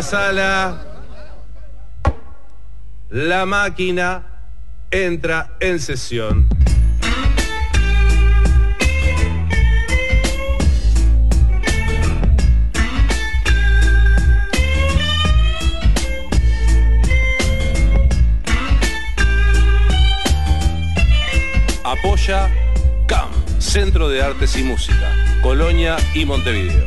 la sala. La máquina entra en sesión. Apoya CAM, Centro de Artes y Música, Colonia y Montevideo.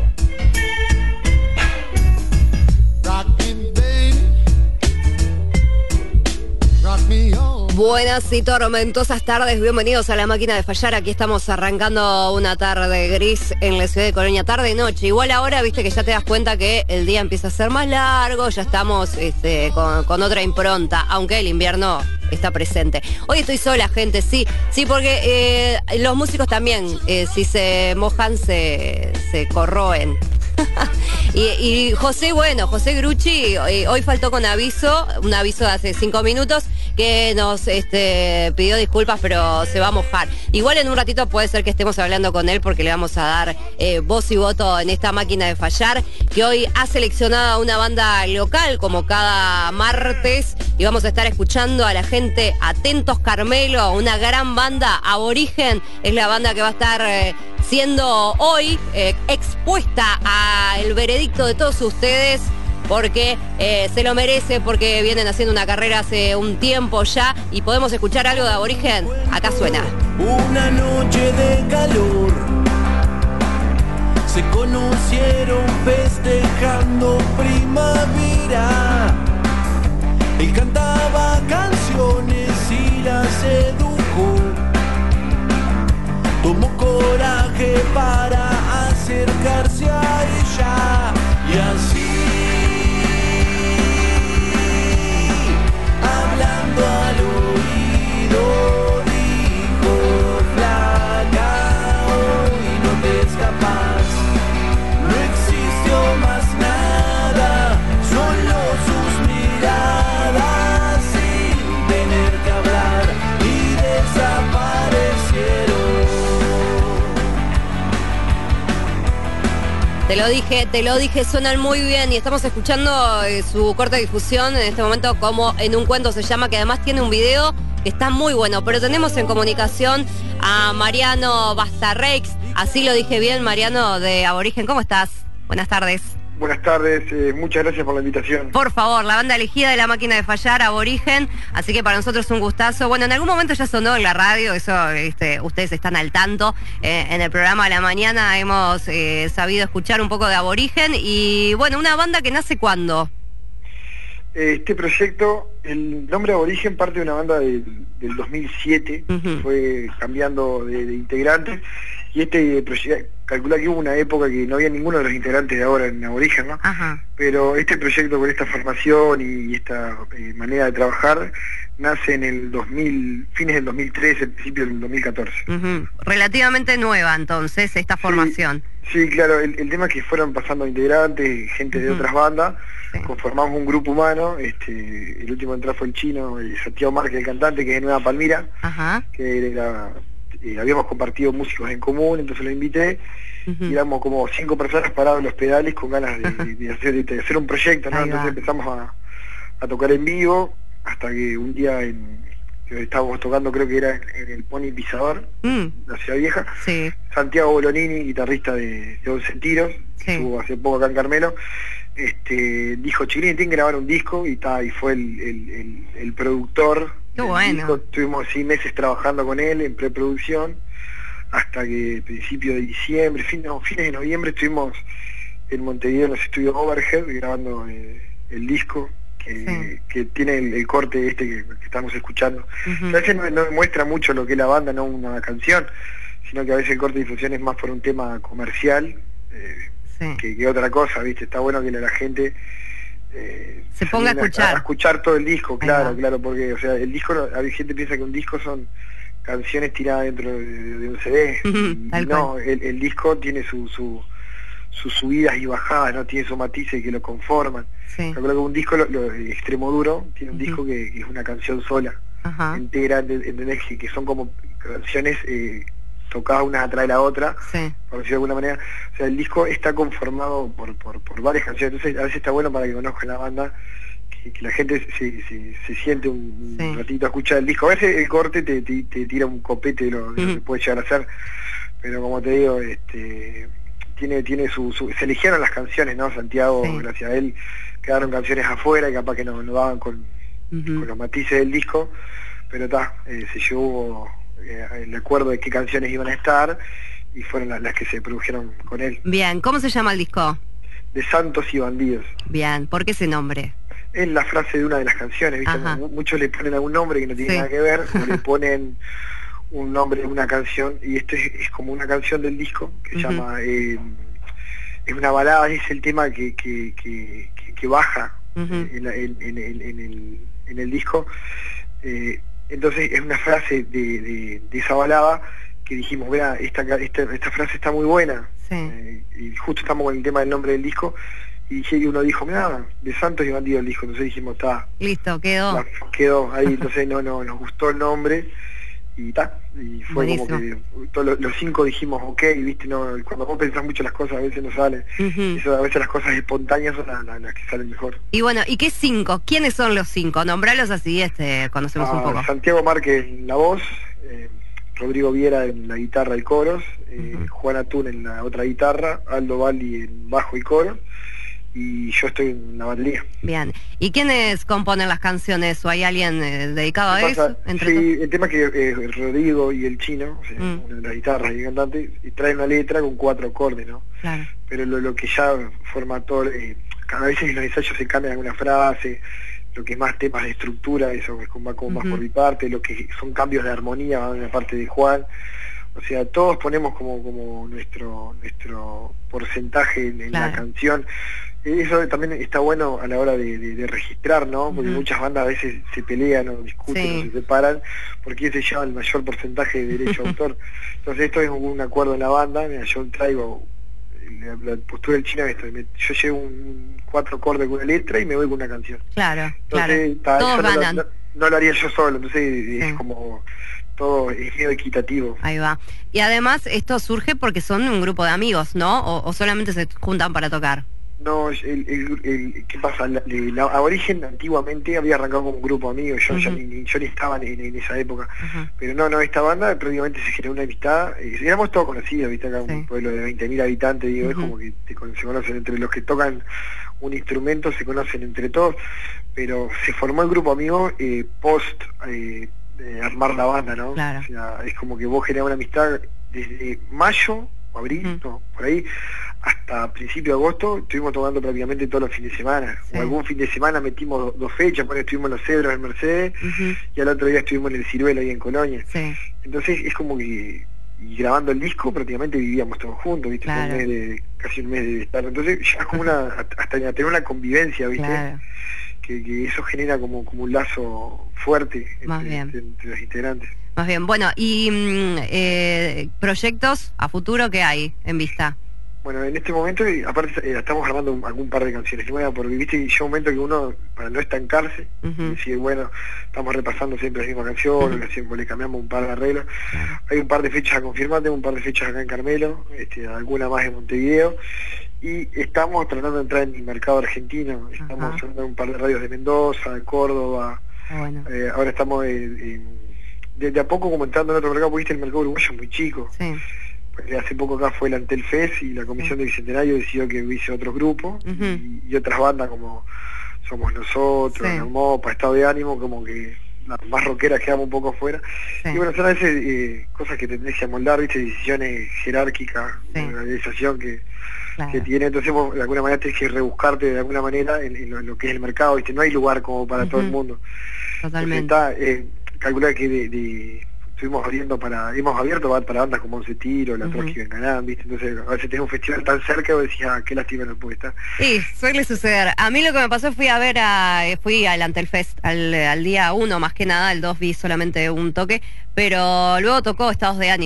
Buenas y tormentosas tardes, bienvenidos a La Máquina de Fallar. Aquí estamos arrancando una tarde gris en la ciudad de Colonia, tarde y noche. Igual ahora, viste que ya te das cuenta que el día empieza a ser más largo, ya estamos con otra impronta, aunque el invierno está presente. Hoy estoy sola, gente, sí, porque los músicos también, si se mojan, se corroen. y José Grucci, hoy faltó con un aviso de hace 5 minutos, que nos pidió disculpas, pero se va a mojar. Igual en un ratito puede ser que estemos hablando con él, porque le vamos a dar voz y voto en esta máquina de fallar, que hoy ha seleccionado a una banda local, como cada martes, y vamos a estar escuchando a la gente. Atentos, Carmelo, una gran banda, Aborigen, es la banda que va a estar siendo hoy expuesta al veredicto de todos ustedes, porque se lo merece, porque vienen haciendo una carrera hace un tiempo ya, y podemos escuchar algo de Aborigen. Acá suena. Una noche de calor, se conocieron festejando primavera. Él cantaba canciones y la sedujo. Tomó coraje para acercarse a ella, y así, hablando al oído, dijo: flaca, hoy no te escapas, no existió más nada, solo sus miradas sin tener que hablar, y desaparecieron. Te lo dije, suenan muy bien, y estamos escuchando su corta difusión en este momento, como En un cuento se llama, que además tiene un video que está muy bueno. Pero tenemos en comunicación a Mariano Bastarrex, así lo dije bien, Mariano, de Aborigen. ¿Cómo estás? Buenas tardes. Buenas tardes, muchas gracias por la invitación. Por favor, la banda elegida de La Máquina de Fallar, Aborigen, así que para nosotros es un gustazo. Bueno, en algún momento ya sonó en la radio, eso ustedes están al tanto. En el programa de la mañana hemos sabido escuchar un poco de Aborigen, y bueno, una banda que nace ¿cuándo? Este proyecto, el nombre Aborigen parte de una banda del 2007, que fue cambiando de integrantes, y este proyecto, calcula que hubo una época que no había ninguno de los integrantes de ahora en Aborigen, ¿no? Ajá. Pero este proyecto, con esta formación y esta manera de trabajar, nace en el fines del 2013, principio del 2014. Relativamente nueva entonces esta formación. Sí, claro, el tema es que fueron pasando integrantes, gente de otras bandas, conformamos un grupo humano. El último en entrar fue el chino, Santiago Márquez, el cantante, que es de Nueva Palmira, que era... habíamos compartido músicos en común, entonces lo invité, y éramos como 5 personas parados en los pedales con ganas de hacer un proyecto, ¿no? Entonces empezamos a tocar en vivo, hasta que un día que estábamos tocando, creo que era en el Pony Pisador, la Ciudad Vieja, Santiago Bolonini, guitarrista de 11 Tiros, que estuvo hace poco acá en Carmelo, dijo: Chiquilín, tienen que grabar un disco, y fue el productor. Qué bueno. Disco. Estuvimos 6 meses trabajando con él en preproducción, hasta que principio de diciembre, fines de noviembre, estuvimos en Montevideo en los estudios Overhead grabando el disco, que tiene el corte que estamos escuchando. A veces no muestra mucho lo que es la banda, no una canción, sino que a veces el corte de difusión es más por un tema comercial que otra cosa, ¿viste? Está bueno que la gente se ponga a escuchar todo el disco, claro, porque, o sea, el disco, a veces gente piensa que un disco son canciones tiradas dentro de un CD, y no, el disco tiene sus subidas y bajadas, no tiene esos matices que lo conforman. Yo creo que un disco, lo Extremo Duro, tiene un disco que es una canción sola, entera, ¿entendés? Que son como canciones tocadas una atrás de la otra, sí, por decirlo de alguna manera. O sea, el disco está conformado por varias canciones, entonces a veces está bueno para que conozcan la banda, que la gente se siente un sí, ratito a escuchar el disco. A veces el corte te tira un copete de lo que puede llegar a ser, pero como te digo, tiene se eligieron las canciones, ¿no? Santiago, sí, gracias a él, quedaron canciones afuera y capaz que no daban con los matices del disco, pero se llevó el acuerdo de qué canciones iban a estar y fueron las que se produjeron con él. Bien, ¿cómo se llama el disco? De Santos y Bandidos. Bien, ¿por qué ese nombre? Es la frase de una de las canciones, ¿viste? Muchos le ponen algún nombre que no tiene nada que ver, o le ponen un nombre de una canción, y este es como una canción del disco que se llama es una balada, es el tema que baja en el disco. Entonces es una frase de esa balada que dijimos, vea, esta frase está muy buena, y justo estamos con el tema del nombre del disco, y uno dijo, mira, de Santos y Bandidos el disco, entonces dijimos, listo, quedó ahí, entonces no nos gustó el nombre, y y fue buenísimo. Como que todos los 5 dijimos, ok, viste, no, cuando vos pensás mucho las cosas a veces no salen, a veces las cosas espontáneas son las que salen mejor. Y bueno, ¿y qué 5? ¿Quiénes son los 5? Nombralos así, conocemos un poco. Santiago Márquez en la voz, Rodrigo Viera en la guitarra y coros, Juan Atún en la otra guitarra, Aldo Baldi en bajo y coro, y yo estoy en la batería. Bien, ¿y quiénes componen las canciones? ¿O hay alguien dedicado a eso? Sí, el tema que Rodrigo y el Chino, o sea, una de las guitarras y el cantante, y traen una letra con 4 acordes, ¿no? Claro. Pero lo que ya forma todo, cada vez en los ensayos se cambian alguna frase, lo que es más temas de estructura, eso es como más por mi parte, lo que son cambios de armonía va en la parte de Juan. O sea, todos ponemos como nuestro porcentaje en la canción. Eso también está bueno a la hora de registrar, ¿no? Porque muchas bandas a veces se pelean o discuten o se separan porque se lleva el mayor porcentaje de derecho a autor. Entonces esto es un acuerdo en la banda. Mira, yo traigo la postura del Chino, yo llevo 4 acordes con una letra y me voy con una canción. Claro, entonces, todos ganan. No lo haría yo solo, entonces es como todo es medio equitativo. Ahí va. Y además esto surge porque son un grupo de amigos, ¿no? ¿O solamente se juntan para tocar? No, ¿qué pasa? A origen, antiguamente había arrancado como un grupo de amigos, yo ni estaba en esa época, pero no, esta banda prácticamente se generó una amistad, éramos todos conocidos, viste, acá un pueblo de 20.000 habitantes, digo, es como que se conocen entre los que tocan un instrumento, se conocen entre todos, pero se formó el grupo amigo post armar la banda, ¿no? Claro. O sea, es como que vos generás una amistad desde mayo, abril, no, por ahí, hasta principio de agosto estuvimos tocando prácticamente todos los fines de semana. O algún fin de semana metimos 2 fechas, porque estuvimos en los Cedros en Mercedes y al otro día estuvimos en el Ciruelo ahí en Colonia. Entonces es como que, y grabando el disco prácticamente vivíamos todos juntos, ¿viste? Claro. Casi un mes de estar. Entonces ya es como hasta tener una convivencia, ¿viste? Claro. Que eso genera como un lazo fuerte entre los integrantes. Más bien, bueno, y proyectos a futuro, ¿qué hay en vista? Bueno, en este momento, aparte estamos grabando algún par de canciones nuevas, porque viste, llega un momento que uno, para no estancarse, decide, bueno, estamos repasando siempre la misma canción, le cambiamos un par de arreglos. Hay un par de fechas a confirmar, tengo un par de fechas acá en Carmelo, alguna más en Montevideo, y estamos tratando de entrar en el mercado argentino, estamos sonando un par de radios de Mendoza, de Córdoba, ahora estamos de a poco como entrando en otro mercado, porque viste, el mercado uruguayo es muy chico. Hace poco acá fue el Antel Fest y la Comisión de Bicentenario decidió que hubiese otros grupos y otras bandas como Somos Nosotros, Mopa, Estado de Ánimo, como que las más rockeras quedamos un poco afuera. Y bueno, son a veces cosas que tendés que amoldar, viste, decisiones jerárquicas de organización que tiene, entonces vos de alguna manera tenés que rebuscarte de alguna manera en lo que es el mercado, viste, no hay lugar como para todo el mundo. Totalmente. Calcular que hemos abierto para bandas como Once Tiros, La Trotsky Benganán, ¿viste? Entonces a veces tenés un festival tan cerca y vos decís, qué lástima no puede estar. Sí, suele suceder. A mí lo que me pasó fui al Antelfest al día 1 más que nada, el 2 vi solamente un toque, pero luego tocó Estados de Ánimo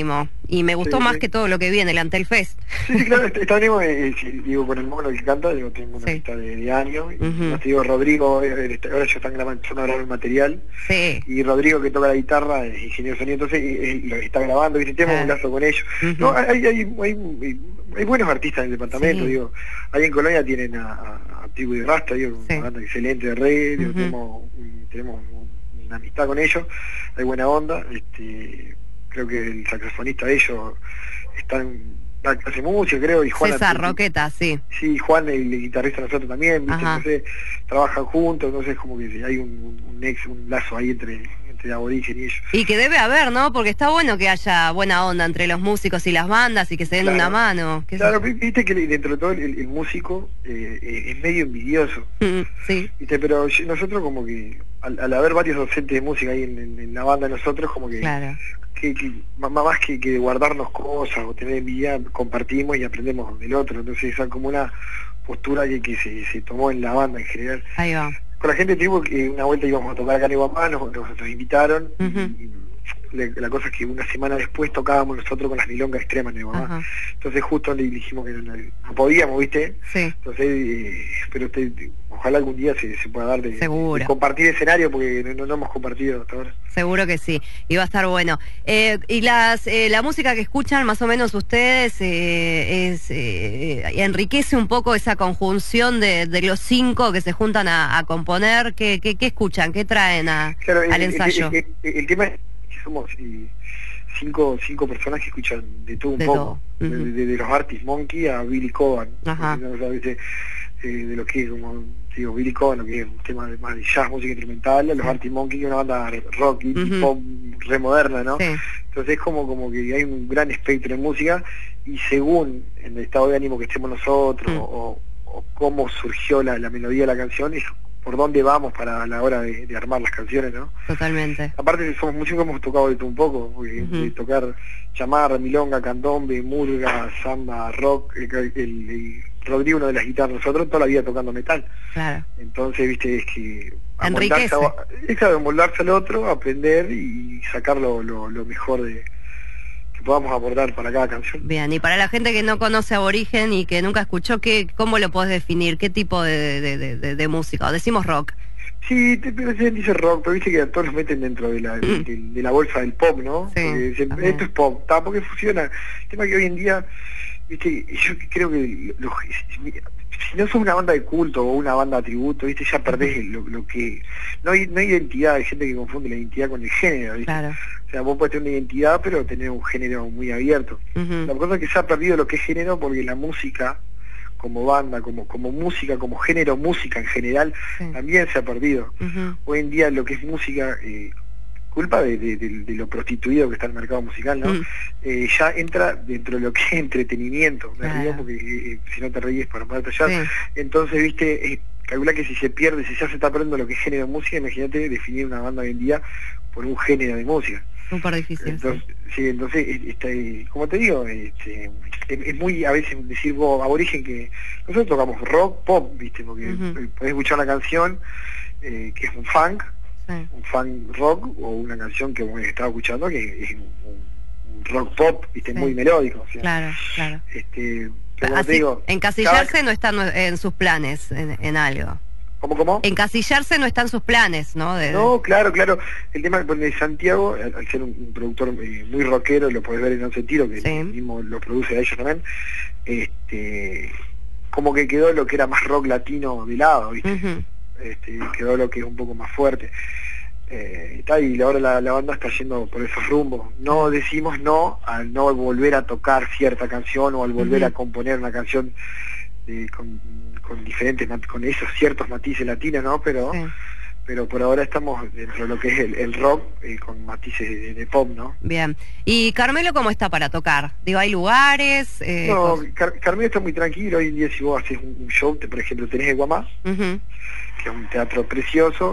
y me gustó más que todo lo que vi en el Antel Fest. Sí, claro, estaremos, digo, con el mono que canta, digo, tengo una lista de años, y más te digo, Rodrigo, ahora ya están grabando, yo no grabo el material, y Rodrigo, que toca la guitarra, es ingeniero de sonido, entonces lo está grabando, ¿viste? Tenemos un lazo con ellos. No, hay buenos artistas en el departamento, digo, ahí en Colonia tienen a Tribu de Rasta, digo, una banda excelente de reggae, digo, tenemos una amistad con ellos, hay buena onda, creo que el saxofonista de ellos hace música, creo, y Juan César Roqueta, sí, Juan, el guitarrista de nosotros también, ¿viste? Entonces trabajan juntos, entonces como que hay un lazo ahí entre aborigen y ellos. Y que debe haber, ¿no? Porque está bueno que haya buena onda entre los músicos y las bandas y que se den una mano. Claro, viste que dentro de todo el músico es medio envidioso. Sí. ¿Viste? Pero nosotros como que, al haber varios docentes de música ahí en la banda, nosotros como que... Claro. Que más que guardarnos cosas o tener envidia, compartimos y aprendemos del otro. Entonces esa como una postura que se tomó en la banda en general. Ahí va. Con la gente de Tribu, una vuelta íbamos a tocar acá en Iguamá, nos invitaron, y la cosa es que una semana después tocábamos nosotros con las milongas extremas en Iguamá. Entonces justo le dijimos que no podíamos, ¿viste? Sí. Entonces, pero ojalá algún día se pueda dar de compartir escenario, porque no hemos compartido hasta ahora. Seguro que sí, y va a estar bueno. Y la música que escuchan más o menos ustedes enriquece un poco esa conjunción de los 5 que se juntan a componer. ¿Qué escuchan? ¿Qué traen al ensayo? El tema es que somos 5 personas que escuchan de todo un poco. De los Arctic Monkey a Billy Coban. De lo que es, como digo, Billy Coban, que es un tema más de jazz, música instrumental, los Arctic Monkey, que es una banda rock y pop remoderna, ¿no? Entonces es como que hay un gran espectro de música, y según en el estado de ánimo que estemos nosotros o cómo surgió la melodía de la canción, es por dónde vamos para la hora de armar las canciones, ¿no? Totalmente. Aparte somos músicos, hemos tocado de todo un poco, de tocar chamarra, milonga, candombe, murga, samba, rock, el Rodrigo, una de las guitarras, nosotros toda la vida tocando metal. Claro. Entonces, viste, es que enriquece. Moldarse al otro, aprender y sacar lo mejor que podamos abordar para cada canción. Bien, y para la gente que no conoce Aborigen y que nunca escuchó, ¿cómo lo podés definir? ¿Qué tipo de música? ¿O decimos rock? Sí, se dice rock, pero viste que a todos los meten dentro de la bolsa del pop, ¿no? Sí, esto es pop, porque funciona. El tema que hoy en día, viste, yo creo que si no sos una banda de culto o una banda de tributo, viste, ya perdés lo que... No hay identidad, hay gente que confunde la identidad con el género, ¿viste? Claro. O sea, vos podés tener una identidad, pero tener un género muy abierto. La cosa es que se ha perdido lo que es género, porque la música, como banda, como música, como género música en general, también se ha perdido. Hoy en día lo que es música, culpa de lo prostituido que está el mercado musical, ¿no? Ya entra dentro de lo que es entretenimiento, me río porque si no te ríes para poder tallar. Entonces, viste, calcula que si ya se está perdiendo lo que es género de música, imagínate definir una banda hoy en día por un género de música. Súper difícil. Entonces, como te digo, es muy a veces decir vos, Aborigen, que nosotros tocamos rock, pop, viste, porque podés escuchar una canción que es un funk rock, o una canción que vos estás escuchando que es un rock pop, viste, muy melódico. O sea, claro. Pero como te digo, encasillarse no está en sus planes en algo. ¿Cómo? Encasillarse no está en sus planes, ¿no? No, claro. El tema de Santiago, al ser un productor muy rockero, lo podés ver en un sentido, que mismo lo produce a ellos también, como que quedó lo que era más rock latino de lado, ¿viste? Quedó lo que es un poco más fuerte. Y ahora la banda está yendo por esos rumbos. No decimos no al no volver a tocar cierta canción o al volver a componer una canción con diferentes, con esos ciertos matices latinos, ¿no? Pero por ahora estamos dentro de lo que es el rock, con matices de pop, ¿no? Bien. ¿Y Carmelo cómo está para tocar? Digo, ¿hay lugares? No, Carmelo está muy tranquilo. Hoy en día si vos haces un show, por ejemplo, tenés el Guamá, que es un teatro precioso,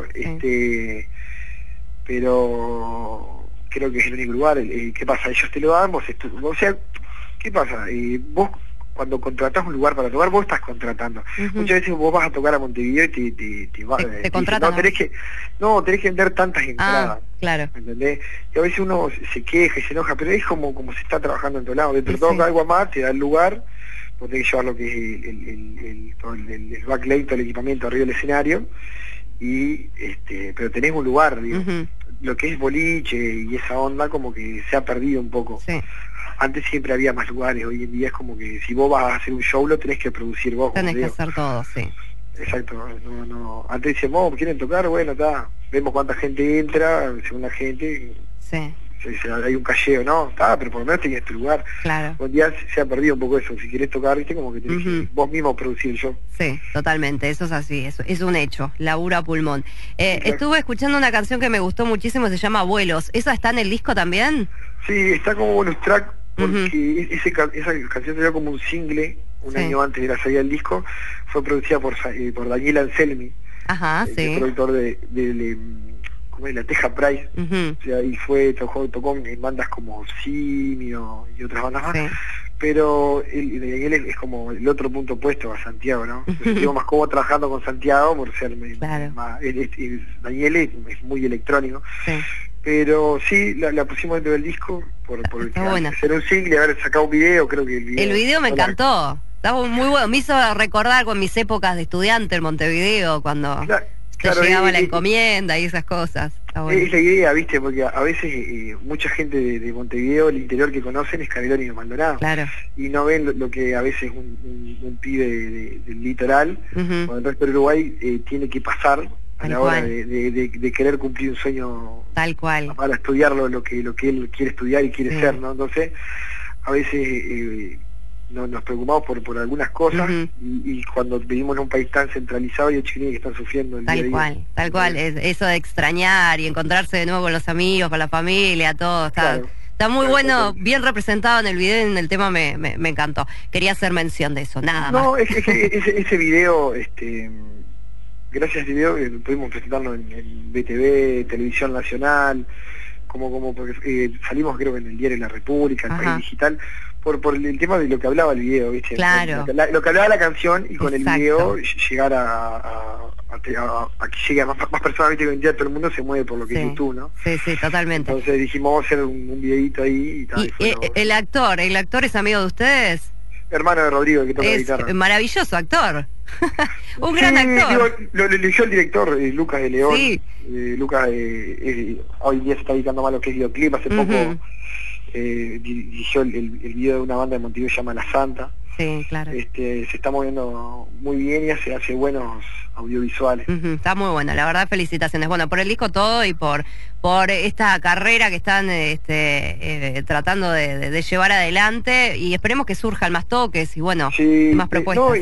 pero creo que es el único lugar. ¿Qué pasa? Ellos te lo dan, o sea, ¿qué pasa? Vos cuando contratás un lugar para tocar, vos estás contratando. Muchas veces vos vas a tocar a Montevideo y te contratan. Tenés que vender tantas entradas. Claro. ¿Entendés? Y a veces uno se queja y se enoja, pero es como se está trabajando en todos lados. Dentro de todo, algo más, te da el lugar, vos tenés que llevar lo que es el backlight, todo el equipamiento arriba del escenario, pero tenés un lugar, digo. Lo que es boliche y esa onda como que se ha perdido un poco. Sí. Antes siempre había más lugares, hoy en día es como que si vos vas a hacer un show lo tenés que producir vos. Tenés que hacer todo, sí. Exacto, antes decíamos, ¿quieren tocar? Bueno, vemos cuánta gente entra, según la gente. Sí. Hay un calleo, ¿no? Pero por lo menos tenías tu lugar. Claro. Hoy en día se ha perdido un poco eso. Si querés tocar, viste, como que tenés que vos mismo producir el show. Sí, totalmente, eso es así, es un hecho, laburo a pulmón. Estuve escuchando una canción que me gustó muchísimo, se llama Vuelos. ¿Esa está en el disco también? Sí, está como bonus track, porque esa canción salió como un single un año antes de la salida del disco. Fue producida por Daniel Anselmi, el productor de la Teja Price, o sea, y tocó en bandas como Simio y otras bandas más, pero Daniel es como el otro punto opuesto a Santiago, ¿no? Me sentí más cómodo trabajando con Santiago por ser más, Daniel es muy electrónico, pero sí, la pusimos dentro del disco por hacer un single, haber sacado un video, creo que el video me encantó, estaba muy bueno, me hizo recordar con mis épocas de estudiante en Montevideo, cuando... Claro, llegaba la encomienda y esas cosas. Bueno. Es la idea, viste, porque a veces mucha gente de Montevideo, el interior que conocen es Canelones y Maldonado. Claro. Y no ven lo que a veces un pibe del litoral, cuando el resto del Uruguay tiene que pasar a la hora de querer cumplir un sueño. Tal cual. Para estudiar lo que él quiere estudiar y quiere ser, ¿no? Entonces, a veces... nos preocupamos por algunas cosas y cuando vivimos en un país tan centralizado y hay chiquilines que están sufriendo el día a día. Tal cual, eso de extrañar y encontrarse de nuevo con los amigos, con la familia, todo, está muy bueno, bien representado en el video y en el tema me encantó. Quería hacer mención de eso, nada más. No, ese video, gracias a ese video pudimos presentarlo en BTV, Televisión Nacional, porque salimos creo que en el diario La República, el País Digital, por el tema de lo que hablaba el video, ¿viste? Claro. Lo que hablaba la canción y con el video llegar a que llegue a más personas, ¿viste? Que hoy en día todo el mundo se mueve por lo que es YouTube, ¿no? Sí, totalmente. Entonces dijimos, vamos a hacer un videito ahí y el actor es amigo de ustedes? Hermano de Rodrigo, que toca la guitarra. Maravilloso actor. Un gran actor. Lo eligió el director, Lucas de León. Sí. Lucas hoy día se está dedicando más a lo que es videoclip. Hace poco dirigió el video de una banda de Montevideo que se llama La Santa. Sí, claro. Se está moviendo muy bien y hace buenos audiovisuales. Está muy bueno, la verdad, felicitaciones. Bueno, por el disco todo y por esta carrera que están tratando de llevar adelante, y esperemos que surjan más toques y bueno, más propuestas.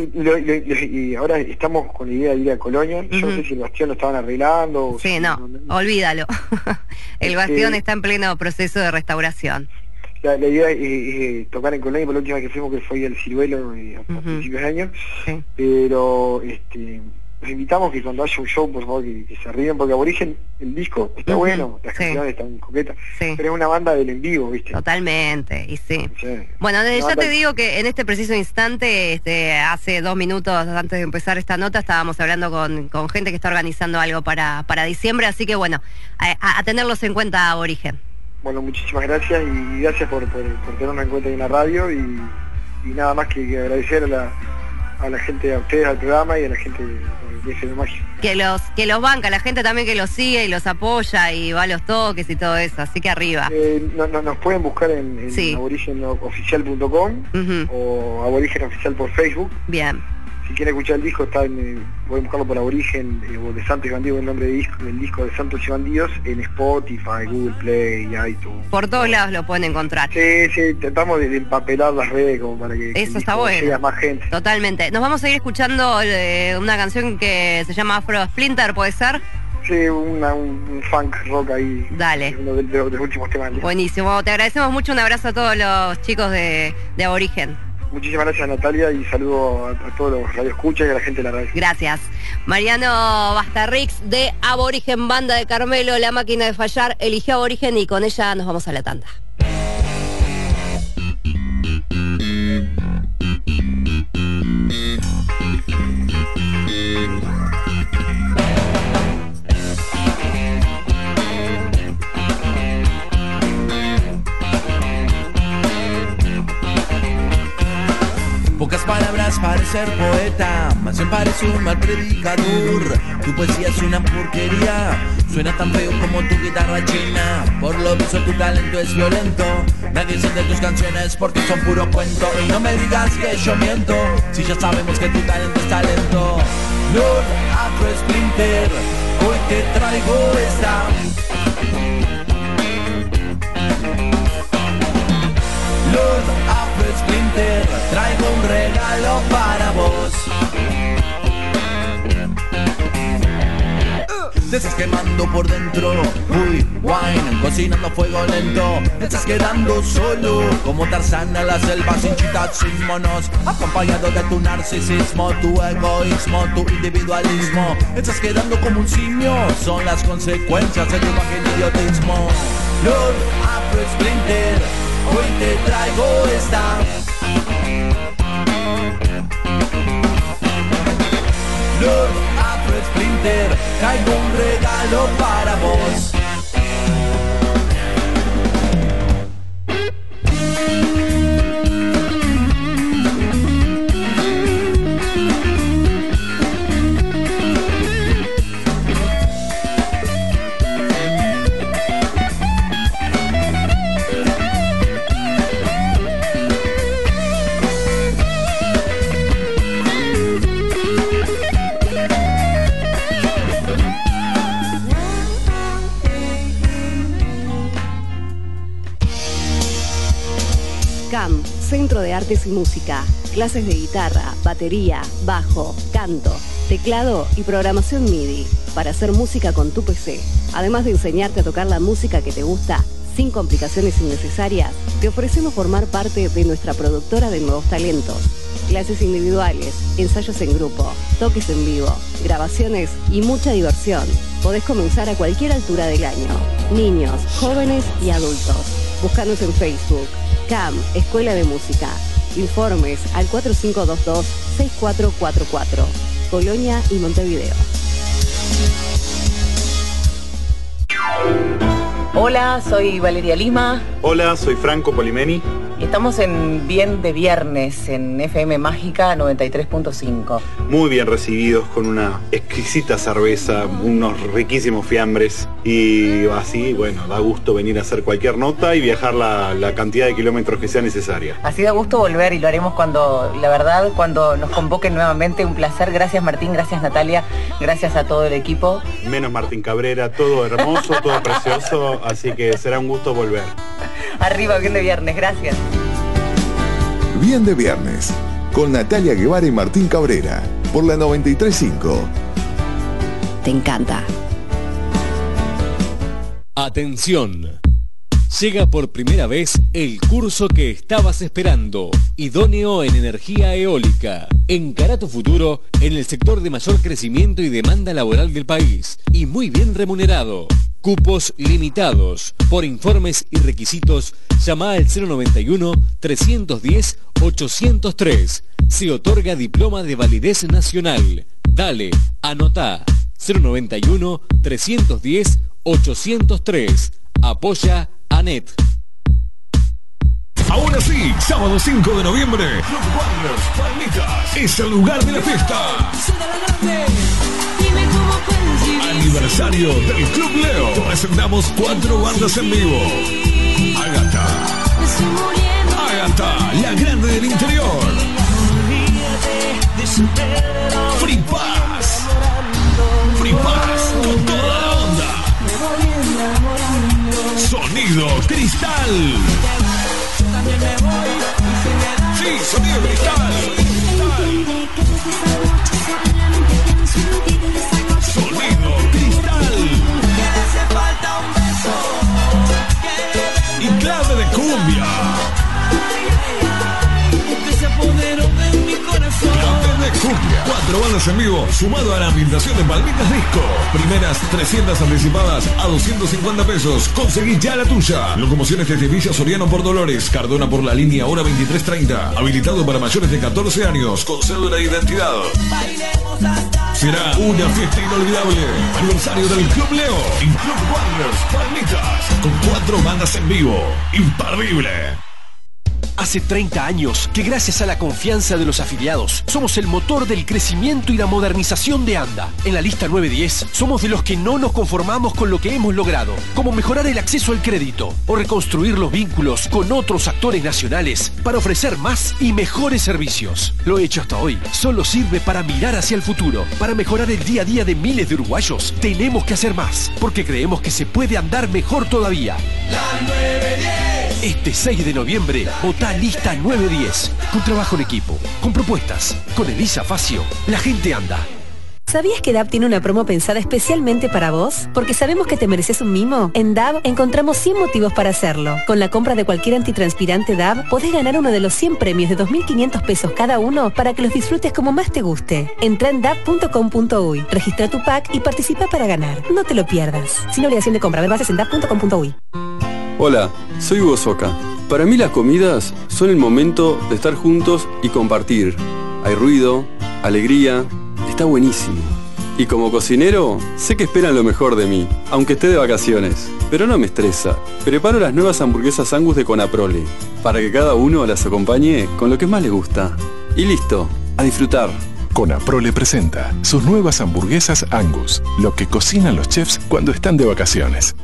Y ahora estamos con la idea de ir a Colonia. Yo no sé si el Bastión lo estaban arreglando. Sí, no, olvídalo. El Bastión está en pleno proceso de restauración. La idea es tocar en Colonia, por la última que fuimos, que fue al Ciruelo a principios de año, pero los invitamos que cuando haya un show, por favor, que se ríen, porque Aborigen, el disco está bueno, las canciones están completas, pero es una banda del en vivo, ¿viste? Totalmente, y bueno, ya te digo que en este preciso instante, hace 2 minutos antes de empezar esta nota, estábamos hablando con gente que está organizando algo para diciembre, así que bueno, a tenerlos en cuenta, Aborigen. Bueno, muchísimas gracias y gracias por tenernos en cuenta en la radio y nada más que agradecer a la gente, a ustedes, al programa y a la gente de FM Magia. Que los banca, la gente también que los sigue y los apoya y va a los toques y todo eso, así que arriba. Nos pueden buscar en aborigenoficial.com o aborigenoficial por Facebook. Bien. Si quieren escuchar el disco, pueden buscarlo por Aborigen o de Santos y Bandidos, el nombre del disco de Santos y Bandidos, en Spotify, Google Play, iTunes. Por todos lados lo pueden encontrar. Sí, tratamos de empapelar las redes como para que eso está bueno. Llegue a más gente. Totalmente. Nos vamos a ir escuchando una canción que se llama Afro Splinter, ¿puede ser? Sí, un funk rock ahí. Dale. Uno de los últimos temas. Buenísimo. Te agradecemos mucho. Un abrazo a todos los chicos de Aborigen. Muchísimas gracias, Natalia, y saludo a todos los radioescuchas y a la gente de la radio. Gracias. Mariano Bastarrix de Aborigen, banda de Carmelo, La Máquina de Fallar, eligió Aborigen y con ella nos vamos a la tanda. podrías parecer poeta, más bien parece un mal predicador. Tu poesía es una porquería, suena tan feo como tu guitarra china. Por lo visto tu talento es violento, nadie siente tus canciones porque son puro cuento. Y no me digas que yo miento, si ya sabemos que tu talento es talento. Lord Afro Splinter, hoy te traigo esta. Lord Afro Splinter, traigo un regalo para vos. Te estás quemando por dentro, uy, wine, cocinando a fuego lento. Te estás quedando solo, como Tarzán a la selva, sin chitas, sin monos. Acompañado de tu narcisismo, tu egoísmo, tu individualismo. Te estás quedando como un simio, son las consecuencias de tu imagen idiotismo. Lord Afro Splinter, hoy te traigo esta. Lord Afro Splinter, traigo un regalo para vos. CAM, Centro de Artes y Música. Clases de guitarra, batería, bajo, canto, teclado y programación MIDI para hacer música con tu PC. Además de enseñarte a tocar la música que te gusta sin complicaciones innecesarias, te ofrecemos formar parte de nuestra productora de nuevos talentos. Clases individuales, ensayos en grupo, toques en vivo, grabaciones y mucha diversión. Podés comenzar a cualquier altura del año. Niños, jóvenes y adultos. Búscanos en Facebook. CAM, Escuela de Música. Informes al 4522-6444. Colonia y Montevideo. Hola, soy Valeria Lima. Hola, soy Franco Polimeni. Estamos en Bien de Viernes, en FM Mágica 93.5. Muy bien recibidos, con una exquisita cerveza, unos riquísimos fiambres. Y así, bueno, da gusto venir a hacer cualquier nota y viajar la cantidad de kilómetros que sea necesaria. Así da gusto volver y lo haremos cuando nos convoquen nuevamente. Un placer. Gracias Martín, gracias Natalia, gracias a todo el equipo. Menos Martín Cabrera, todo hermoso, todo precioso, así que será un gusto volver. Arriba, Bien de Viernes, gracias. Bien de Viernes, con Natalia Guevara y Martín Cabrera, por la 93.5. Te encanta. Atención. Llega por primera vez el curso que estabas esperando. Idóneo en energía eólica. Encará tu futuro en el sector de mayor crecimiento y demanda laboral del país. Y muy bien remunerado. Cupos limitados. Por informes y requisitos, llama al 091-310-803. Se otorga diploma de validez nacional. Dale, anotá. 091-310-803. Apoya ANET. Ahora sí, sábado 5 de noviembre, Club Warriors Palmitas es el lugar de la fiesta. Aniversario del Club Leo. Presentamos 4 bandas en vivo. Ágata, la grande del interior. Free Pass con toda la onda. Sonido Cristal. Sí, Sonido Cristal. Sonido Cristal. Y clave de cumbia. Clave de cumbia. 4 bandas en vivo, sumado a la ambientación de Palmitas Disco. Primeras 300 anticipadas a 250 pesos. Conseguí ya la tuya. Locomociones desde Villa Soriano por Dolores, Cardona por la línea hora 2330. Habilitado para mayores de 14 años, con cédula de identidad. Será una fiesta inolvidable. Aniversario del Club Leo y Club Warriors Palmitas, con 4 bandas en vivo. Imperdible. Hace 30 años que gracias a la confianza de los afiliados somos el motor del crecimiento y la modernización de ANDA. En la lista 910 somos de los que no nos conformamos con lo que hemos logrado, como mejorar el acceso al crédito o reconstruir los vínculos con otros actores nacionales para ofrecer más y mejores servicios. Lo hecho hasta hoy solo sirve para mirar hacia el futuro, para mejorar el día a día de miles de uruguayos. Tenemos que hacer más, porque creemos que se puede andar mejor todavía. La 910. Este 6 de noviembre, votá lista 910. Con trabajo en equipo, con propuestas, con Elisa Facio. La gente anda. ¿Sabías que DAB tiene una promo pensada especialmente para vos? Porque sabemos que te mereces un mimo. En DAB encontramos 100 motivos para hacerlo. Con la compra de cualquier antitranspirante DAB, podés ganar uno de los 100 premios de 2.500 pesos cada uno para que los disfrutes como más te guste. Entrá en dab.com.uy, registra tu pack y participa para ganar. No te lo pierdas. Sin obligación de compra, ver bases en dab.com.uy. Hola, soy Hugo Soca. Para mí las comidas son el momento de estar juntos y compartir. Hay ruido, alegría, está buenísimo. Y como cocinero, sé que esperan lo mejor de mí, aunque esté de vacaciones. Pero no me estresa. Preparo las nuevas hamburguesas Angus de Conaprole, para que cada uno las acompañe con lo que más le gusta. Y listo, a disfrutar. Conaprole presenta sus nuevas hamburguesas Angus, lo que cocinan los chefs cuando están de vacaciones.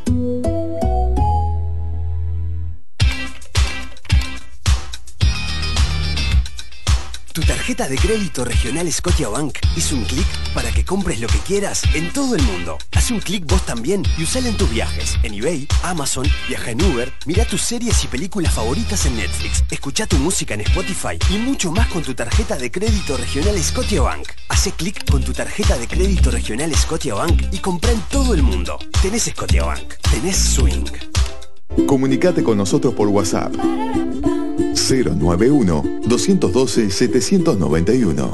Tu tarjeta de crédito regional Scotiabank es un clic para que compres lo que quieras en todo el mundo. Haz un clic vos también y usala en tus viajes. En eBay, Amazon, viaja en Uber, mira tus series y películas favoritas en Netflix, escucha tu música en Spotify y mucho más con tu tarjeta de crédito regional Scotiabank. Hacé clic con tu tarjeta de crédito regional Scotiabank y compra en todo el mundo. Tenés Scotiabank, tenés Swing. Comunicate con nosotros por WhatsApp 091-212-791.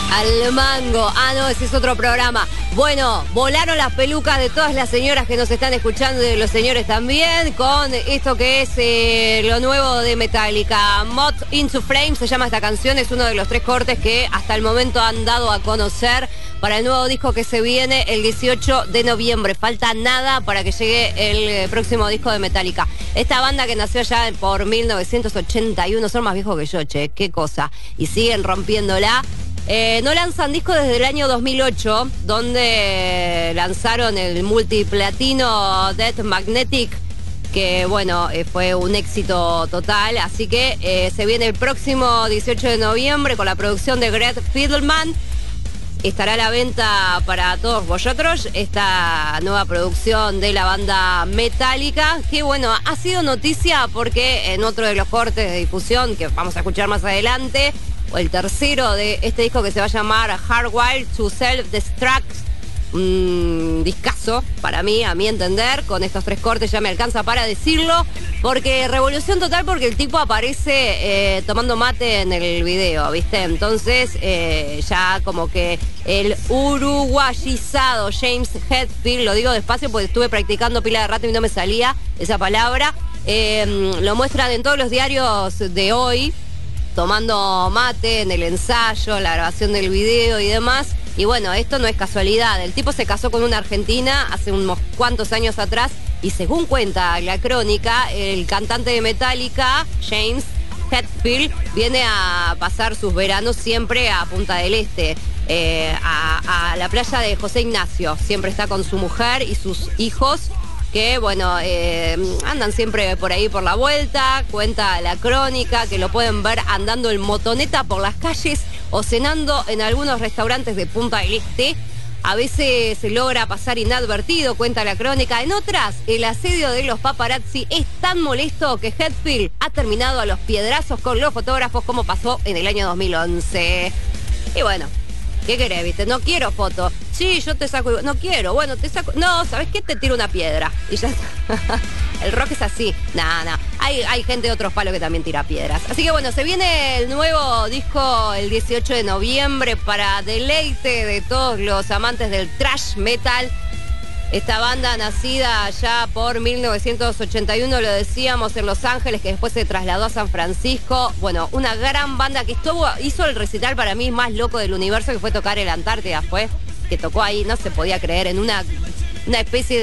Al mango. Ah, no, ese es otro programa. Bueno, volaron las pelucas de todas las señoras que nos están escuchando y de los señores también con esto que es lo nuevo de Metallica. Moth into Flame se llama esta canción, es uno de los 3 cortes que hasta el momento han dado a conocer para el nuevo disco que se viene el 18 de noviembre. Falta nada para que llegue el próximo disco de Metallica. Esta banda que nació ya por 1981, son más viejos que yo, che, qué cosa. Y siguen rompiéndola. No lanzan disco desde el año 2008, donde lanzaron el multiplatino Death Magnetic, que bueno, fue un éxito total. Así que se viene el próximo 18 de noviembre con la producción de Greg Fidelman. Estará a la venta para todos vosotros esta nueva producción de la banda Metallica, que bueno, ha sido noticia porque en otro de los cortes de difusión que vamos a escuchar más adelante, o el tercero de este disco que se va a llamar Hardwired to Self-Destruct, un discazo para mí, a mi entender. Con estos 3 cortes ya me alcanza para decirlo, porque revolución total, porque el tipo aparece tomando mate en el video, ¿viste? Entonces ya como que el uruguayizado James Hetfield, lo digo despacio porque estuve practicando pila de rato y no me salía esa palabra, lo muestran en todos los diarios de hoy, tomando mate en el ensayo, la grabación del video y demás. Y bueno, esto no es casualidad. El tipo se casó con una argentina hace unos cuantos años atrás y según cuenta la crónica, el cantante de Metallica, James Hetfield, viene a pasar sus veranos siempre a Punta del Este, a la playa de José Ignacio. Siempre está con su mujer y sus hijos, que bueno, andan siempre por ahí por la vuelta. Cuenta la crónica que lo pueden ver andando en motoneta por las calles o cenando en algunos restaurantes de Punta del Este. A veces se logra pasar inadvertido, cuenta la crónica. En otras, el asedio de los paparazzi es tan molesto que Hetfield ha terminado a los piedrazos con los fotógrafos, como pasó en el año 2011. Y bueno, ¿qué querés, viste? No quiero foto. Sí, yo te saco. No quiero. Bueno, te saco. No, ¿sabes qué? Te tiro una piedra. Y ya está. El rock es así. Nah. Hay gente de otros palos que también tira piedras. Así que bueno, se viene el nuevo disco el 18 de noviembre para deleite de todos los amantes del thrash metal. Esta banda nacida ya por 1981, lo decíamos, en Los Ángeles, que después se trasladó a San Francisco. Bueno, una gran banda que hizo el recital para mí más loco del universo, que fue tocar el Antártida, que tocó ahí, no se podía creer, en una especie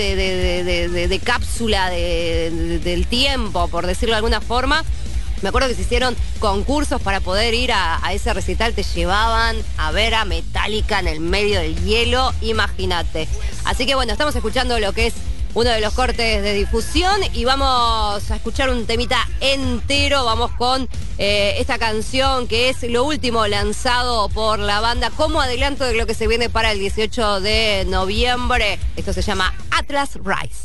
de cápsula del tiempo, por decirlo de alguna forma. Me acuerdo que se hicieron concursos para poder ir a ese recital, te llevaban a ver a Metallica en el medio del hielo, imagínate. Así que bueno, estamos escuchando lo que es uno de los cortes de difusión y vamos a escuchar un temita entero. Vamos con esta canción que es lo último lanzado por la banda como adelanto de lo que se viene para el 18 de noviembre. Esto se llama Atlas Rise.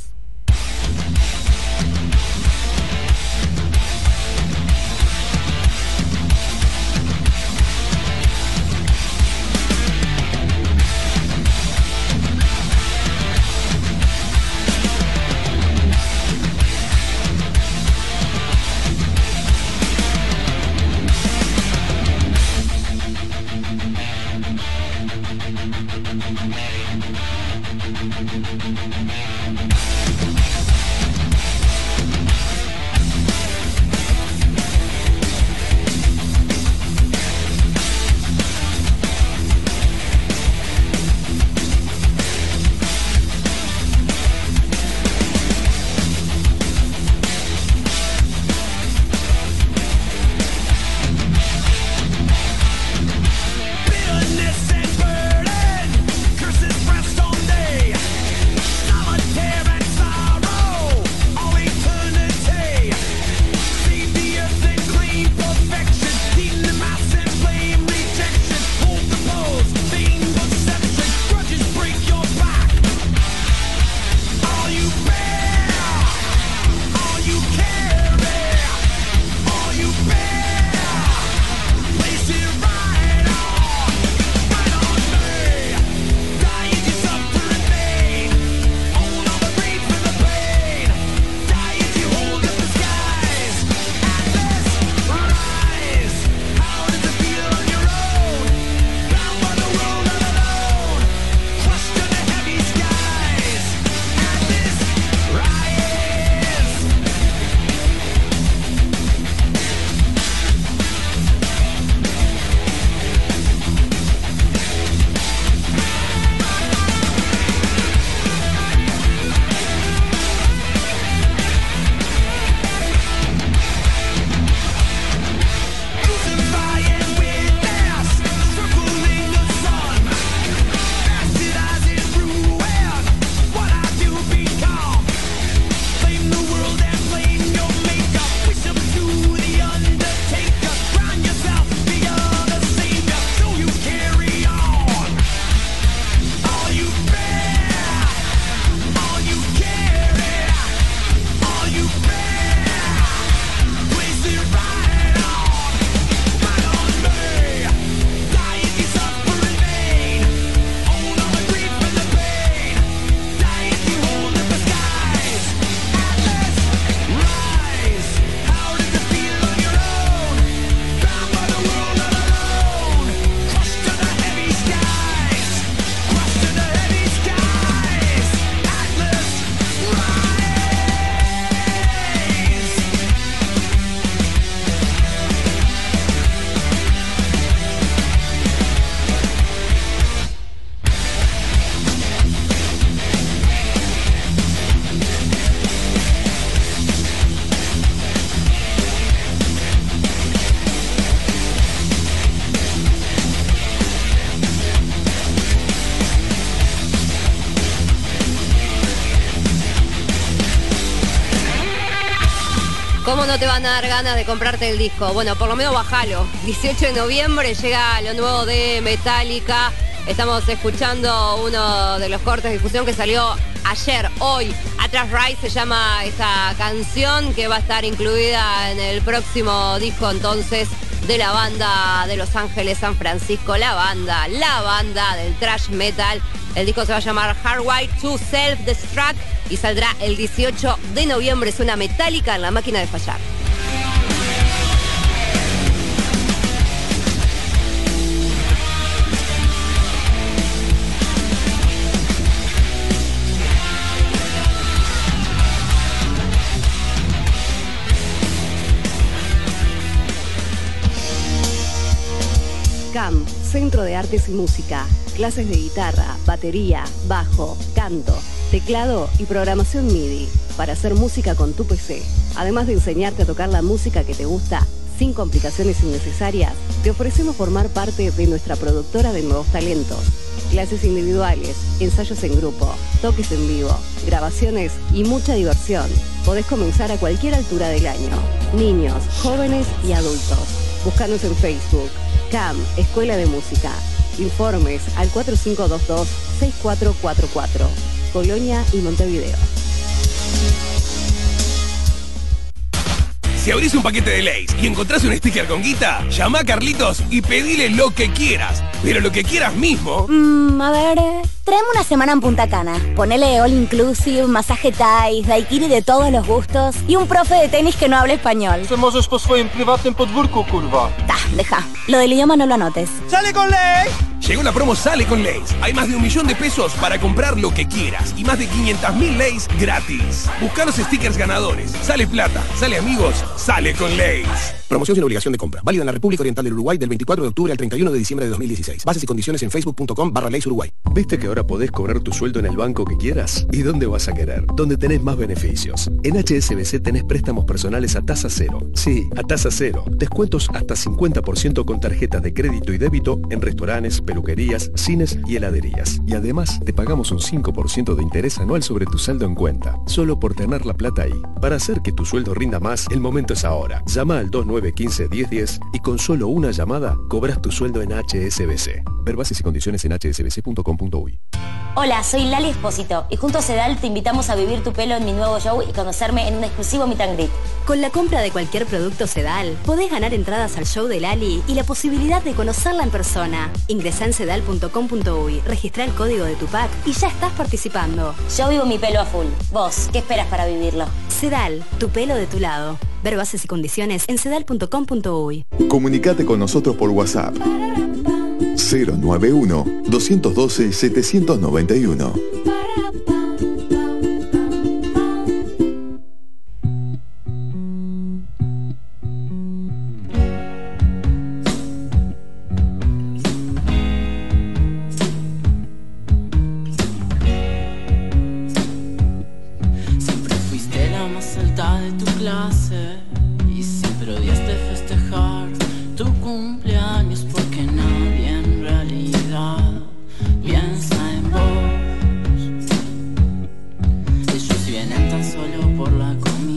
Bitterness and burden. ¿Cómo no te van a dar ganas de comprarte el disco? Bueno, por lo menos bájalo. 18 de noviembre llega lo nuevo de Metallica. Estamos escuchando uno de los cortes de difusión que salió ayer, hoy. Atlas Rise se llama esta canción, que va a estar incluida en el próximo disco entonces de la banda de Los Ángeles, San Francisco, la banda del thrash metal. El disco se va a llamar Hardwired to Self-Destruct y saldrá el 18 de noviembre. Es una Metallica en la máquina de fallar. CAM, Centro de Artes y Música. Clases de guitarra, batería, bajo, canto, teclado y programación MIDI para hacer música con tu PC. Además de enseñarte a tocar la música que te gusta sin complicaciones innecesarias, te ofrecemos formar parte de nuestra productora de nuevos talentos. Clases individuales, ensayos en grupo, toques en vivo, grabaciones y mucha diversión. Podés comenzar a cualquier altura del año. Niños, jóvenes y adultos. Búscanos en Facebook. CAM, Escuela de Música. Informes al 4522-6444. Colonia y Montevideo. Si abrís un paquete de Lay's y encontrás un sticker con guita, llama a Carlitos y pedile lo que quieras. Pero lo que quieras mismo. A ver, tráeme una semana en Punta Cana. Ponele all inclusive, masaje Thai, daiquiri de todos los gustos y un profe de tenis que no hable español. Możesz po swoim prywatnym podwórku, kurwa. Deja. Lo del idioma no lo anotes. ¡Sale con Lay's! Llegó la promo Sale con Lay's. Hay más de 1 millón de pesos para comprar lo que quieras y más de 500.000 Lay's gratis. Busca los stickers ganadores. Sale plata, sale amigos, sale con Lay's. Promoción sin obligación de compra. Válida en la República Oriental del Uruguay del 24 de octubre al 31 de diciembre de 2016. Bases y condiciones en facebook.com/Lay's Uruguay. ¿Viste que ahora podés cobrar tu sueldo en el banco que quieras? ¿Y dónde vas a querer? Donde tenés más beneficios. En HSBC tenés préstamos personales a tasa cero. Sí, a tasa cero. Descuentos hasta 50% con tarjetas de crédito y débito en restaurantes, peluquerías, cines y heladerías. Y además te pagamos un 5% de interés anual sobre tu saldo en cuenta. Solo por tener la plata ahí. Para hacer que tu sueldo rinda más, el momento es ahora. Llama al 2915-1010 y con solo una llamada cobras tu sueldo en HSBC. Ver bases y condiciones en hsbc.com.uy. Hola, soy Lali Espósito y junto a Sedal te invitamos a vivir tu pelo en mi nuevo show y conocerme en un exclusivo meet and greet. Con la compra de cualquier producto Sedal, podés ganar entradas al show de Lali y la posibilidad de conocerla en persona. Ingresá en sedal.com.uy, registrá el código de tu pack y ya estás participando. Yo vivo mi pelo a full. Vos, ¿qué esperas para vivirlo? Sedal, tu pelo de tu lado. Ver bases y condiciones en sedal.com.uy. Comunicate con nosotros por WhatsApp. 091-212-791. Siempre fuiste la más alta de tu clase y siempre odiaste festejar tu cumpleaños porque nadie en realidad piensa en vos. Ellos vienen tan solo por la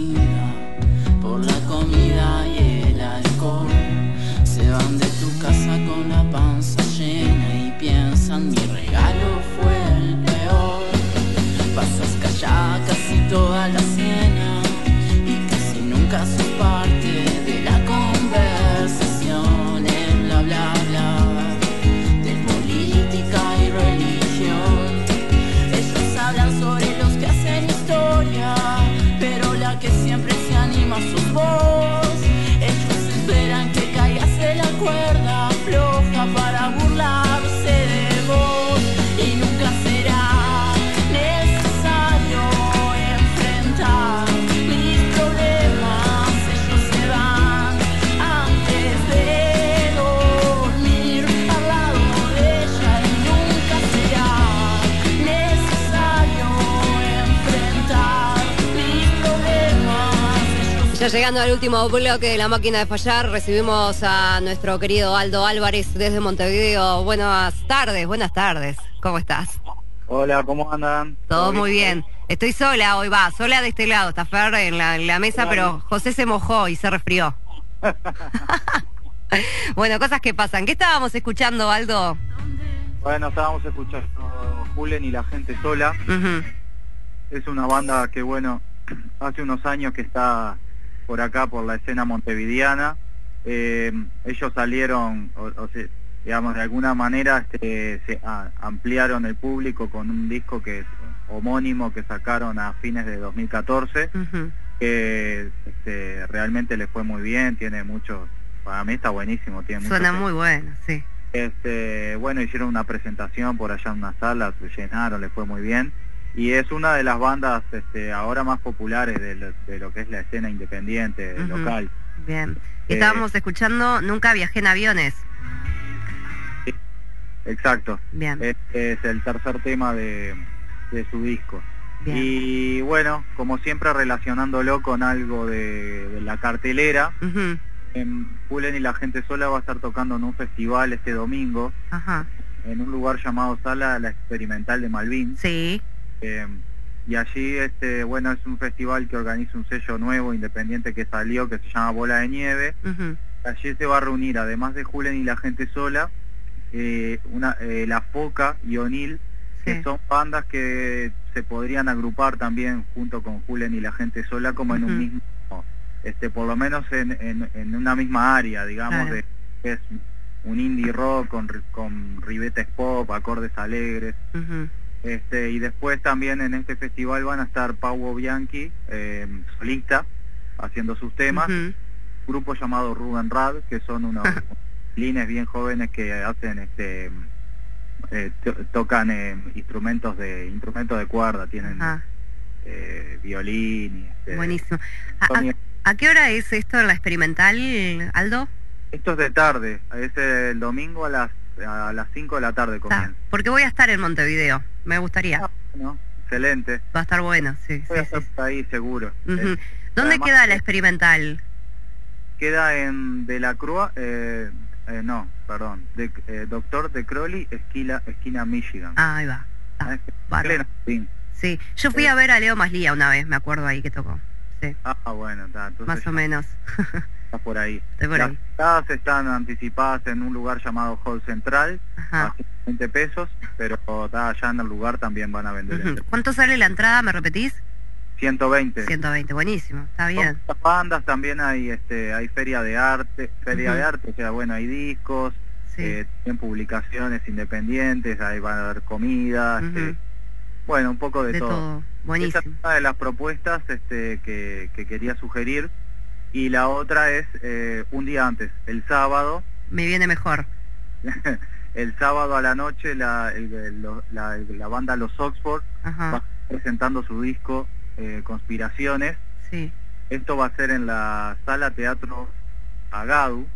comida y el alcohol. Se van de tu casa con la panza llena y piensan mi regalo fue el peor. Pasas callada casi toda la cena y casi nunca sos parte de la conversación. El bla bla bla de política y religión. Ellos hablan sobre los que hacen historia, pero la que siempre se anima sos vos. Ellos esperan que caigas de la cuerda floja para burlarse de vos y nunca será necesario enfrentar mis problemas. Ellos se van antes de dormir al lado de ella y nunca será necesario enfrentar mis problemas. Ya llegando al último bloque de la máquina de fallar, recibimos a nuestro querido Aldo Álvarez desde Montevideo. Buenas tardes. ¿Cómo estás? Hola, ¿cómo andan? Todo muy bien. Estoy sola hoy, sola de este lado, está Fer en la mesa, pero José se mojó y se resfrió. Bueno, cosas que pasan. ¿Qué estábamos escuchando, Aldo? Bueno, estábamos escuchando Julen y la gente sola. Es una banda que, bueno, hace unos años que está por acá, por la escena montevideana. Ellos salieron, o sea, digamos, de alguna manera se ampliaron el público con un disco que es homónimo que sacaron a fines de 2014, que realmente les fue muy bien, tiene muchos, para mí está buenísimo, tiene suena muy bueno, sí. Bueno, hicieron una presentación por allá en una sala, se llenaron, les fue muy bien, y es una de las bandas ahora más populares de lo que es la escena independiente local. Bien, estábamos escuchando Nunca viajé en aviones. Sí, exacto. Bien. Es el tercer tema de su disco. Bien. Y bueno, como siempre relacionándolo con algo de la cartelera, Julen y la gente sola va a estar tocando en un festival este domingo, en un lugar llamado Sala La Experimental de Malvin. Sí. Y allí, bueno, es un festival que organiza un sello nuevo, independiente, que salió, que se llama Bola de Nieve. Allí se va a reunir, además de Julen y la gente sola, La Foca y O'Neill, que son bandas que se podrían agrupar también junto con Julen y la gente sola como en un mismo, por lo menos en una misma área, digamos, claro. Que es un indie rock con ribetes pop, acordes alegres. Y después también en este festival van a estar Paulo Bianchi, solista, haciendo sus temas, un grupo llamado Ruben Rad, que son unos lines bien jóvenes que hacen tocan instrumentos de cuerda, tienen violín y buenísimo. ¿A qué hora es esto en la experimental, Aldo? Esto es de tarde, es el domingo a las 5 de la tarde comienza. Porque voy a estar en Montevideo, me gustaría. Bueno, excelente. Va a estar bueno, sí. Voy a estar ahí seguro. ¿Dónde además, queda la experimental? Queda en De la Cruz, Doctor de Crowley, esquina Michigan. Ahí va. Sí, yo fui a ver a Leo Maslía una vez, me acuerdo ahí que tocó. Sí. Bueno, entonces más o menos. Está por ahí. Las entradas están anticipadas en un lugar llamado Hall Central, a 20 pesos, pero allá en el lugar también van a vender. ¿Cuánto sale la entrada, me repetís? 120. 120, buenísimo, está bien. Las bandas también hay feria de arte, o sea, bueno, hay discos, tienen publicaciones independientes, ahí van a haber comida, bueno, un poco de todo. Buenísimo. Esa es una de las propuestas que quería sugerir, y la otra es un día antes, el sábado. Me viene mejor. El sábado a la noche la banda Los Oxford va presentando su disco Conspiraciones. Sí. Esto va a ser en la Sala Teatro Agadu.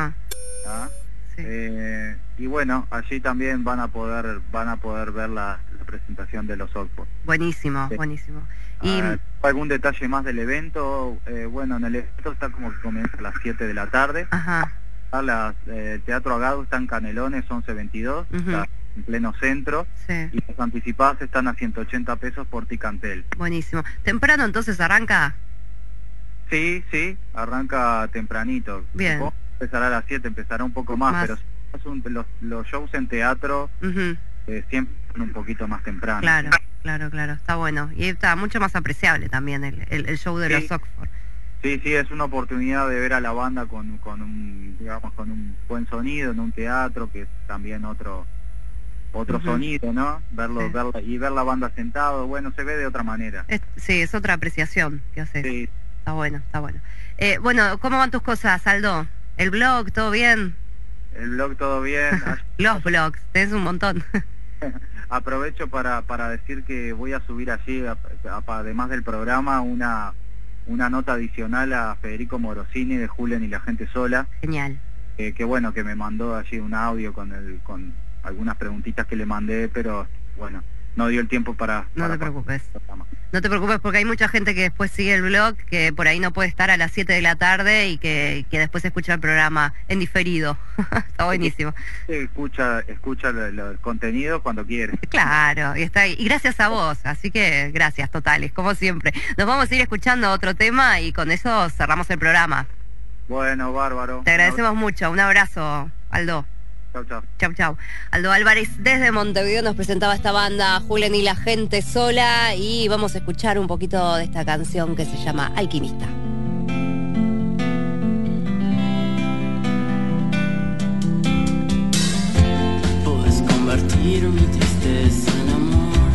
Y bueno, allí también van a poder ver la presentación de Los Oxford. Buenísimo, buenísimo. Y algún detalle más del evento, bueno, en el evento está como que comienza a las 7 de la tarde. El Teatro Agadu está en Canelones 1122, está en pleno centro, y las anticipadas están a 180 pesos por Ticantel. Buenísimo. ¿Temprano entonces arranca? Sí, arranca tempranito. Bien. Empezará a las 7, empezará un poco más. Pero los shows en teatro siempre son un poquito más temprano. Claro, está bueno. Y está mucho más apreciable también el show de Los Oxford. Sí, es una oportunidad de ver a la banda con un buen sonido en un teatro, que es también otro sonido, ¿no? Verla y ver la banda sentado, bueno, se ve de otra manera. Es otra apreciación que haces. Sí. Está bueno. Bueno, ¿cómo van tus cosas, Aldo? ¿El blog, todo bien? El blog, todo bien. Los blogs, tenés un montón. Aprovecho para decir que voy a subir allí, además del programa, una nota adicional a Federico Morosini de Julen y la gente sola. Genial. Que bueno, que me mandó allí un audio con algunas preguntitas que le mandé, pero bueno, no dio el tiempo para... No te preocupes. No te preocupes porque hay mucha gente que después sigue el blog, que por ahí no puede estar a las 7 de la tarde y que después escucha el programa en diferido. Está buenísimo. Escucha el contenido cuando quiere. Claro, y está ahí. Y gracias a vos, así que gracias totales, como siempre. Nos vamos a ir escuchando otro tema y con eso cerramos el programa. Bueno, bárbaro. Te agradecemos mucho. Un abrazo, Aldo. Chau, chau. Chau, chau. Aldo Álvarez desde Montevideo nos presentaba esta banda Julen y la gente sola y vamos a escuchar un poquito de esta canción que se llama Alquimista. Puedes convertir mi tristeza en amor,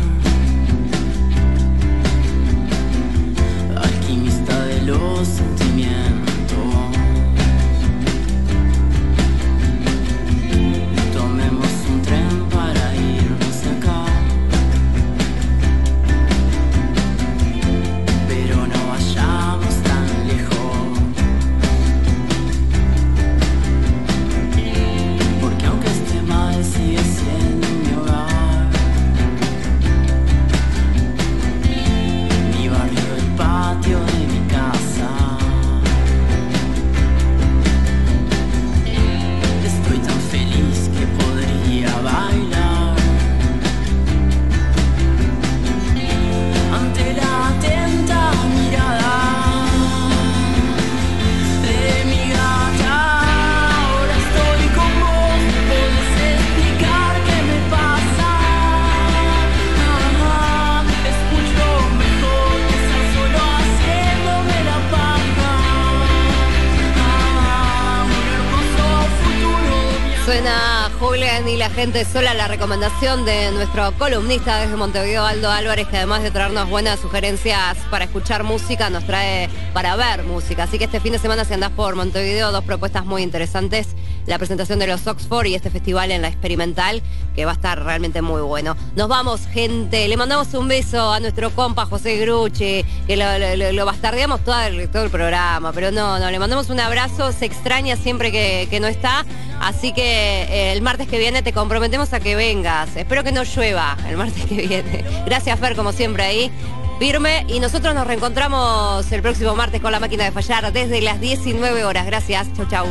alquimista de los sentimientos. Suena Julen y la gente sola, la recomendación de nuestro columnista desde Montevideo, Aldo Álvarez, que además de traernos buenas sugerencias para escuchar música, nos trae para ver música. Así que este fin de semana, si andás por Montevideo, dos propuestas muy interesantes. La presentación de los Oxford y este festival en la Experimental, que va a estar realmente muy bueno. Nos vamos, gente. Le mandamos un beso a nuestro compa José Grucci, que lo bastardeamos todo el programa, pero no, le mandamos un abrazo. Se extraña siempre que no está. Así que el martes que viene te comprometemos a que vengas. Espero que no llueva el martes que viene. Gracias, Fer, como siempre ahí. Firme, y nosotros nos reencontramos el próximo martes con La Máquina de Fallar desde las 19 horas. Gracias. Chau, chau.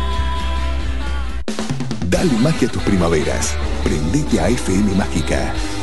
Dale magia a tus primaveras. Prendete a FM Mágica.